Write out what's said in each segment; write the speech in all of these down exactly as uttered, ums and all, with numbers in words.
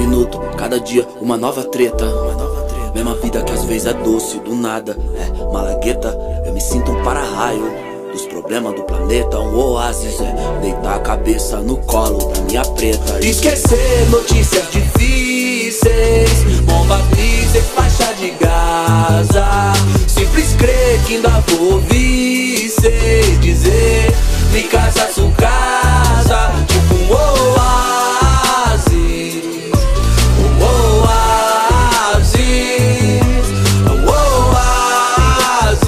minuto, cada dia uma nova treta. Mesma vida que às vezes é doce, do nada é malagueta. Eu me sinto um para-raio dos problemas do planeta. Um oásis é deitar a cabeça no colo da minha preta. Esquecer notícias difíceis, bombas, mísseis, faixa de Gaza. Simples crer que ainda vou ouvir, sei dizer, me casa, sua casa, tipo um oásis, um oásis, um oásis,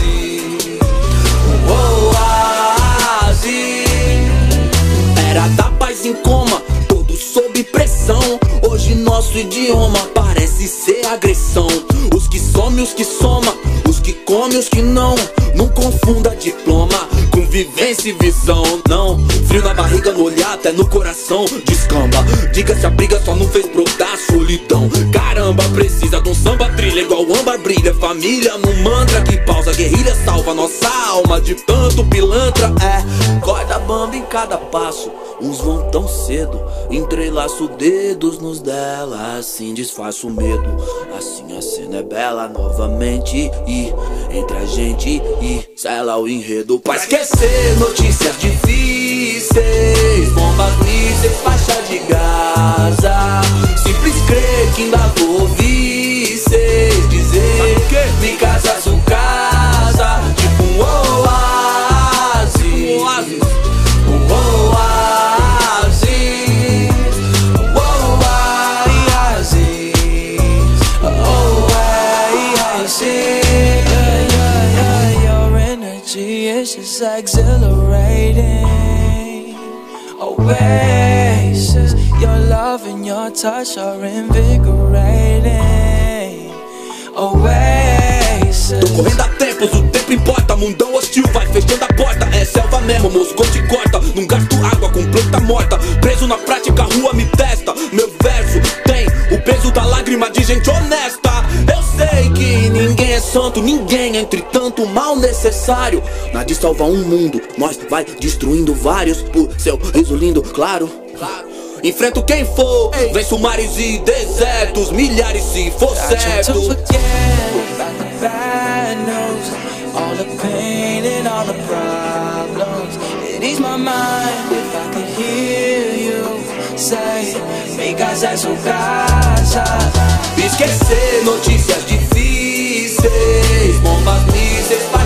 um oásis. Era da paz em coma, todos sob pressão. Hoje nosso idioma parece ser agressão. Os que some, os que soma, os que come, os que não. Não confunda diploma com vivência e visão, não. Frio na barriga, no olhar, até no coração descamba. Diga se a briga só não fez brotar solidão. Caramba, precisa de um samba trilha igual âmbar brilha. Família no mantra que pausa, guerrilha salva nossa alma de tanto pilantra. É, corda bamba em cada passo. Uns vão tão cedo, entrelaço dedos nos dela. Assim disfarça o medo, assim a cena é bela novamente. E entre a gente e sela o enredo pra esquecer notícias difíceis, bombas, mísseis, faixa de Gaza. Simples crer que ainda vou ouvir, sei dizer, me casa, sua casa, tipo um oásis, um oásis, um oásis, um oásis, um oásis. It's just exhilarating. Oasis, your love and your touch are invigorating. Oasis. Tô correndo a tempos, o tempo importa. Mundão hostil, vai fechando a porta. É selva mesmo, Moscou te corta. Não gasto água com planta morta. Preso na prática, a rua me testa. Meu verso tem o peso da lágrima de gente honesta. Eu sei que ninguém é santo, ninguém, entretanto, mal necessário. Nada de salvar um mundo, nós vai destruindo vários. Por seu riso lindo, claro, claro. Enfrento quem for, venço mares e desertos, milhares se for certo. All the pain and all the problems, it ease my mind if I could hear you say, mi casa é sua casa. Esquecer notícias difíceis, bombas, mísseis,